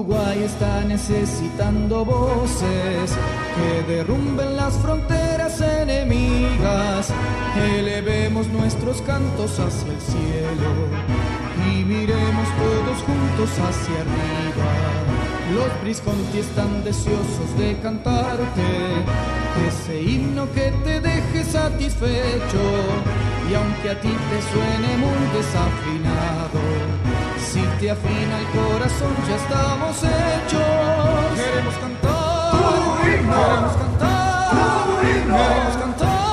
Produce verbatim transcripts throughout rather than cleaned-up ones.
Uruguay está necesitando voces que derrumben las fronteras enemigas. Elevemos nuestros cantos hacia el cielo y miremos todos juntos hacia arriba. Los Visconti están deseosos de cantarte ese himno que te deje satisfecho, y aunque a ti te suene muy desafinado, si te afina el corazón ya estamos hechos. Queremos cantar, queremos cantar, queremos cantar.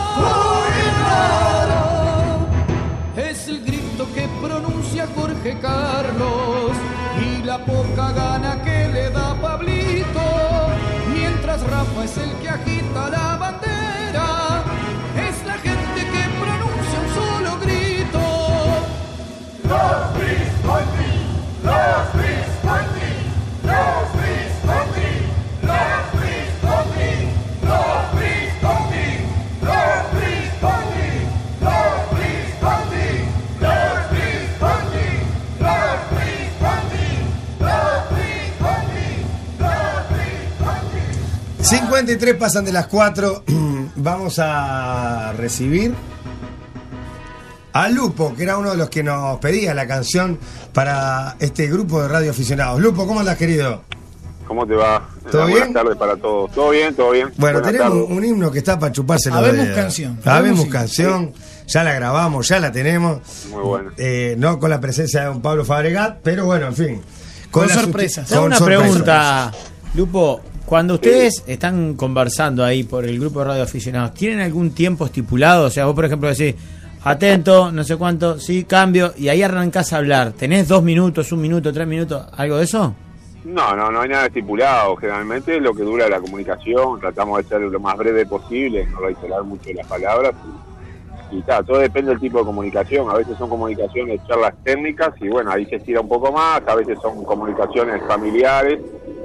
Es el grito que pronuncia Jorge Carlos y la poca gana que le da Pablito, mientras Rafa es el que agita la bandera. Es la gente que pronuncia un solo grito. Los Visconti, los Visconti, los Visconti, los Visconti, los Visconti, los Visconti, los Visconti, los Visconti, los Visconti, los Visconti, los Visconti. cincuenta y tres pasan de las cuatro. Vamos a recibir a Lupo, que era uno de los que nos pedía la canción para este grupo de radioaficionados. Lupo, ¿cómo andás, querido? ¿Cómo te va? ¿Todo bien? Buenas tardes para todos. ¿Todo bien? ¿Todo bien? Bueno, Buenas tenemos tardes. un himno que está para chuparse los Habemos dedos. canción. Habemos Habemos canción. Ya la grabamos, ya la tenemos. Muy bueno. Eh, no con la presencia de don Pablo Fabregat, pero bueno, en fin. Con la sorpresas. susti- Te hago con una sorpresas. pregunta, Lupo. Cuando ustedes están conversando ahí por el grupo de radioaficionados, ¿tienen algún tiempo estipulado? O sea, vos, por ejemplo, decís, atento, no sé cuánto, sí, cambio, y ahí arrancás a hablar. ¿Tenés dos minutos, un minuto, tres minutos, algo de eso? No, no, no hay nada estipulado. Generalmente es lo que dura la comunicación. Tratamos de ser lo más breve posible, no reiterar mucho las palabras. Y, y ta, todo depende del tipo de comunicación. A veces son comunicaciones, charlas técnicas, y bueno, ahí se estira un poco más. A veces son comunicaciones familiares,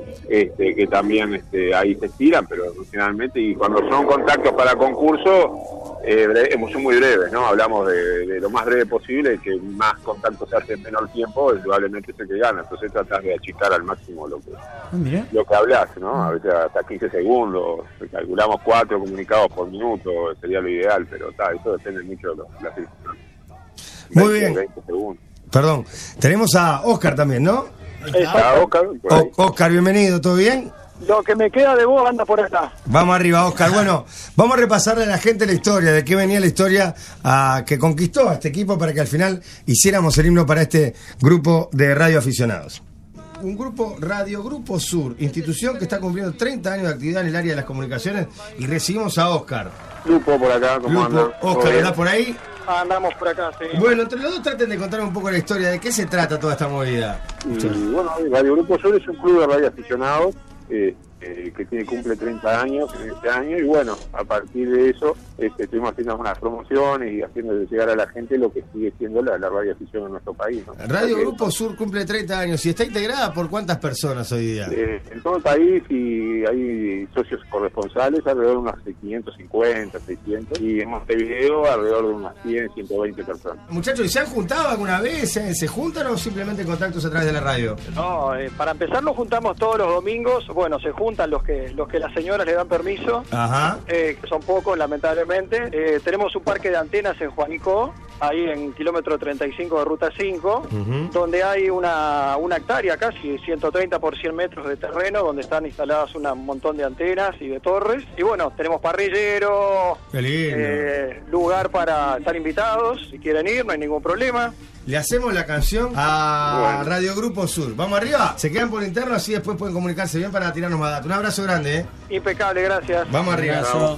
este, que también este, ahí se estiran, pero generalmente, y cuando son contactos para concurso, eh, bre- son muy breves, ¿no? Hablamos de, de lo más breve posible, que más contactos se hace en menor tiempo, probablemente es el que gana. Entonces tratas de achicar al máximo lo que, Ah, mirá. lo que hablas, ¿no? A veces hasta quince segundos, calculamos cuatro comunicados por minuto, sería lo ideal, pero ta, eso depende mucho de los- las circunstancias. Muy veinte, bien. veinte segundos. Perdón. Tenemos a Oscar también, ¿no? ¿Está Oscar? Por ahí. O- Oscar, bienvenido, ¿todo bien? Lo que me queda de vos anda por acá. Vamos arriba, Oscar. Bueno, vamos a repasarle a la gente la historia, de qué venía la historia ah, que conquistó a este equipo para que al final hiciéramos el himno para este grupo de radioaficionados. Un grupo, Radio Grupo Sur, institución que está cumpliendo treinta años de actividad en el área de las comunicaciones, y recibimos a Oscar. Lupo por acá, ¿cómo Lupo, anda? ¿Todo Oscar, bien? ¿está por ahí? Andamos por acá, sí. Bueno, entre los dos traten de contar un poco la historia, de qué se trata toda esta movida. Y bueno, Radio Grupo Sur es un club de radioaficionados eh, eh, que tiene cumple treinta años en este año, y bueno, a partir de eso este, estuvimos haciendo unas promociones y haciendo llegar a la gente lo que sigue siendo la, la radioafición en nuestro país, ¿no? Radio Porque, Grupo Sur cumple treinta años y está integrada por ¿cuántas personas hoy día? eh, en todo el país, y hay socios corresponsales alrededor de unos quinientos cincuenta, seiscientos, y en Montevideo alrededor de unas cien, ciento veinte personas. Muchachos, ¿y se han juntado alguna vez? ¿Se, se juntan o simplemente contactos a través de la radio? No, eh, para empezar nos juntamos todos los domingos. Bueno, se juntan los que los que las señoras le dan permiso, Ajá. eh, que son pocos, lamentablemente. Eh, tenemos un parque de antenas en Juanico, ahí en kilómetro treinta y cinco de Ruta cinco, Ujú. donde hay una, una hectárea, casi ciento treinta por cien metros de terreno, donde están instaladas una- un montón de antenas y de torres. Y bueno, tenemos parrillero, Qué lindo. eh, lugar para estar invitados, si quieren ir, no hay ningún problema. Le hacemos la canción a Bueno. Radio Grupo Sur. ¿Vamos arriba? Se quedan por interno, así después pueden comunicarse bien para tirarnos más datos. Un abrazo grande, ¿eh? Impecable, gracias. Vamos arriba. Abrazo.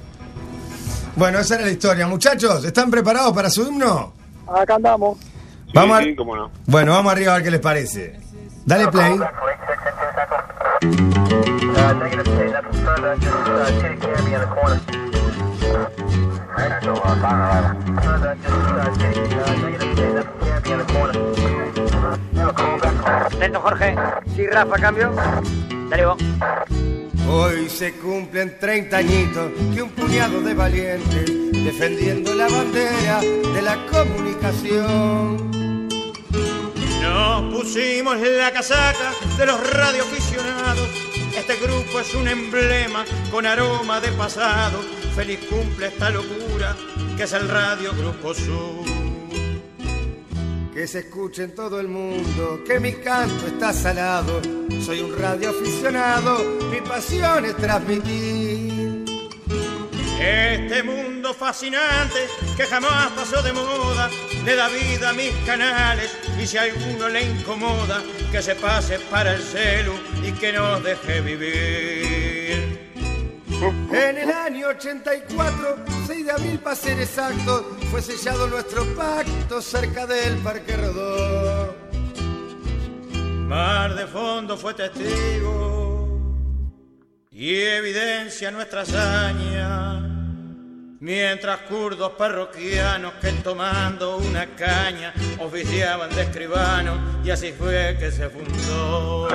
Bueno, esa era la historia. Muchachos, ¿están preparados para su himno? Acá andamos. Sí, Vamos a- sí, cómo no. Bueno, vamos arriba a ver qué les parece. Dale play. Atento, Jorge. Sí, Rafa, cambio. Dale vos. Hoy se cumplen treinta añitos que un puñado de valientes defendiendo la bandera de la comunicación Nos pusimos la casaca de los radioaficionados. Este grupo es un emblema con aroma de pasado. Feliz cumple esta locura que es el Radio Grupo Sur. Que se escuche en todo el mundo que mi canto está salado. Soy un radioaficionado, mi pasión es transmitir este mundo fascinante que jamás pasó de moda. Le da vida a mis canales y si a alguno le incomoda que se pase para el celu y que nos deje vivir. En el año ochenta y cuatro, seis de abril para ser exacto, fue sellado nuestro pacto cerca del Parque Rodó. Mar de Fondo fue testigo y evidencia nuestra hazaña, mientras kurdos parroquianos que tomando una caña oficiaban de escribanos, y así fue que se fundó.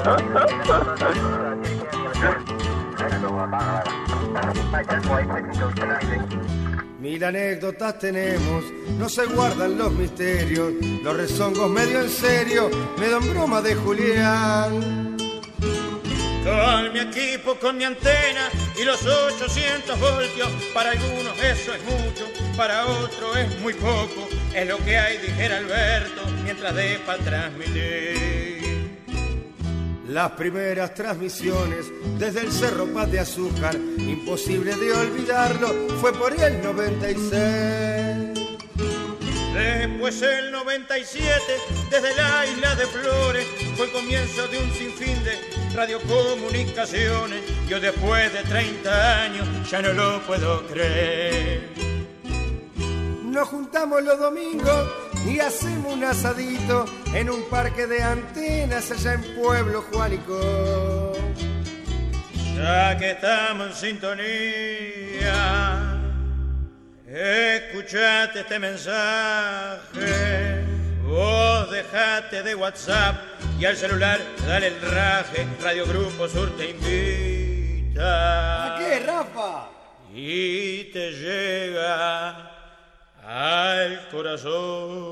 Mil anécdotas tenemos, no se guardan los misterios, los rezongos medio en serio, me dan broma de Julián. Con mi equipo, con mi antena y los ochocientos voltios, para algunos eso es mucho, para otros es muy poco, es lo que hay, dijera Alberto, mientras de para transmitir. Las primeras transmisiones desde el Cerro Paz de Azúcar, imposible de olvidarlo, fue por el noventa y seis. Después el noventa y siete, desde la isla de Flores, fue el comienzo de un sinfín de radiocomunicaciones. Yo después de treinta años ya no lo puedo creer. Nos juntamos los domingos y hacemos un asadito en un parque de antenas allá en Pueblo Juanico. Ya que estamos en sintonía, escuchate este mensaje. Vos dejate de WhatsApp y al celular dale el raje. Radio Grupo Sur te invita. ¿A qué, Rafa? Y te llega al corazón.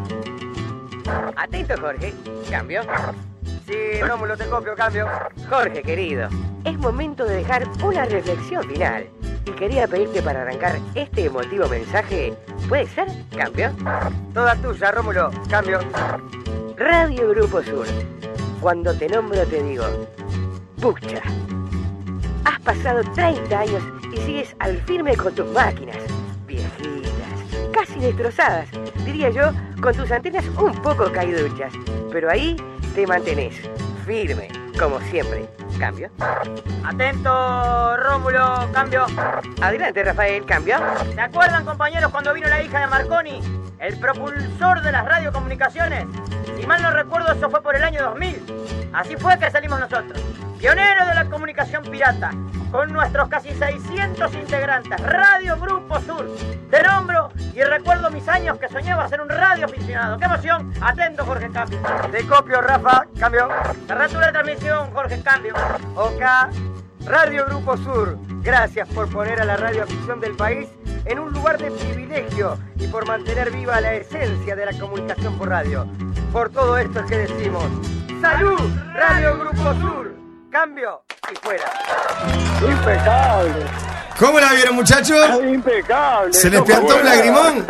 Atento, Jorge. Cambio. Sí, Rómulo, te copio, cambio. Jorge, querido, es momento de dejar una reflexión final. Y quería pedirte para arrancar este emotivo mensaje. ¿Puede ser? ¿Cambio? Toda tuya, Rómulo. Cambio. Radio Grupo Sur. Cuando te nombro te digo, pucha. Has pasado treinta años y sigues al firme con tus máquinas. Viejitas, casi destrozadas. Diría yo, con tus antenas un poco caiduchas. Pero ahí te mantenés firme, como siempre. ¿Cambio? Atento, Rómulo, cambio. Adelante, Rafael, cambio. ¿Se acuerdan, compañeros, cuando vino la hija de Marconi? El propulsor de las radiocomunicaciones. Si mal no recuerdo, eso fue por el año dos mil. Así fue que salimos nosotros, pioneros de la comunicación pirata, con nuestros casi seiscientos integrantes. Radio Grupo Sur. Te nombro y recuerdo mis años que soñaba ser un radioaficionado. ¡Qué emoción! Atento, Jorge, cambio. Te copio, Rafa, cambio. Cerratura de transmisión, Jorge, cambio. OK, Radio Grupo Sur, gracias por poner a la radioafición del país en un lugar de privilegio y por mantener viva la esencia de la comunicación por radio. Por todo esto es que decimos, ¡salud, Radio Grupo Sur! Cambio y fuera. Impecable. ¿Cómo la vieron, muchachos? Impecable. ¿Se les piantó un lagrimón?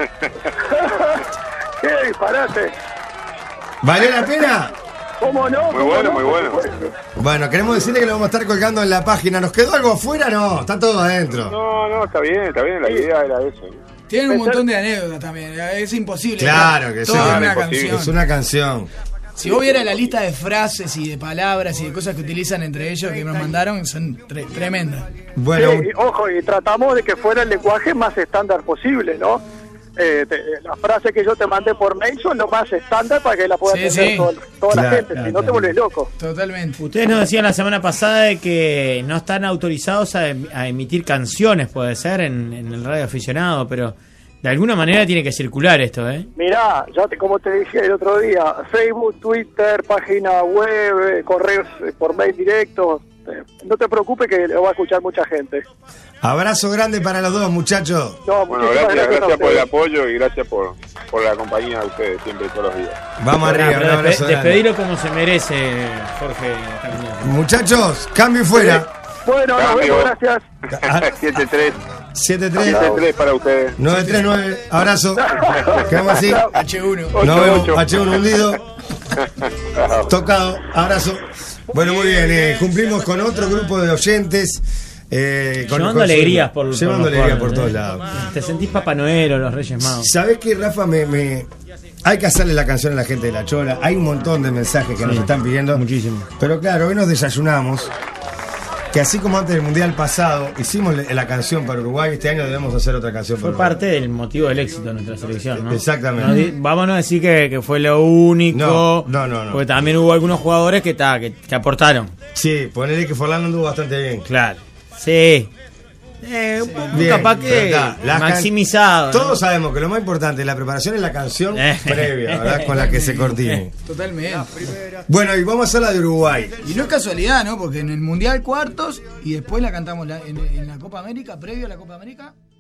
¡Qué disparate! ¿Valió la pena? ¿Cómo no? Muy bueno, muy bueno. Bueno, queremos decirle que lo vamos a estar colgando en la página. ¿Nos quedó algo afuera? No, está todo adentro. No, no, está bien, está bien, la idea era eso. Tienen un montón de anécdotas también, es imposible. Claro que sí. Toda Claro, una imposible. canción. Es una canción. Si vos vieras la lista de frases y de palabras y de cosas que utilizan entre ellos que nos mandaron, son tre- tremendas. Bueno, Sí, y, ojo, y tratamos de que fuera el lenguaje más estándar posible, ¿no? Eh, te, las frases que yo te mandé por mail son lo más estándar para que la pueda Sí, entender sí. todo- toda Claro, la gente, claro, si no te claro. vuelves loco. Totalmente. Ustedes nos decían la semana pasada de que no están autorizados a, em- a emitir canciones, puede ser, en, en el radio aficionado, pero de alguna manera tiene que circular esto, ¿eh? Mirá, ya te, como te dije el otro día, Facebook, Twitter, página web, eh, correos eh, por mail directo, eh, no te preocupes que lo va a escuchar mucha gente. Abrazo grande para los dos, muchachos. No, Bueno, muchísimas gracias, gracias, gracias a por el ustedes. apoyo y gracias por, por la compañía de ustedes siempre, todos los días. Vamos arriba, Pero un despe- abrazo grande. despedilo como se merece, Jorge. esta mañana. Muchachos, cambio y fuera. Bueno, nos Cambio. vemos, gracias. siete tres. siete tres siete tres para ustedes. nueve tres nueve. Abrazo. Quedamos así. H uno. Nos vemos. ocho. H uno hundido. Tocado. Abrazo. Bueno, muy bien. eh, cumplimos con otro grupo de oyentes. Eh, con, Llevando con- alegrías por, por Llevando los alegrías pueblos, por todos ¿eh? lados. Te sentís Papá Noel o los Reyes Magos. ¿Sabés qué, Rafa? Me, me- Hay que hacerle la canción a la gente de La Chola. Hay un montón de mensajes que nos están pidiendo. Muchísimo. Pero claro, hoy nos desayunamos. Que así como antes del Mundial pasado hicimos le- la canción para Uruguay, este año debemos hacer otra canción para Fue Uruguay. parte del motivo del éxito de nuestra selección, ¿no? Exactamente. No di- vamos a no decir que, que fue lo único. No, no, no, no. Porque también hubo algunos jugadores que, ta, que, que aportaron. Sí, ponele que Forlán anduvo bastante bien. Claro. Sí. Eh, un poco Bien, capaz pero que está, las can- maximizado. ¿no? Todos sabemos que lo más importante de la preparación es la canción Eh. previa, ¿verdad? Con la que se coordine. Totalmente. Bueno, y vamos a hacer la de Uruguay. Y no es casualidad, ¿no? Porque en el Mundial cuartos y después la cantamos la- en, en la Copa América, previo a la Copa América.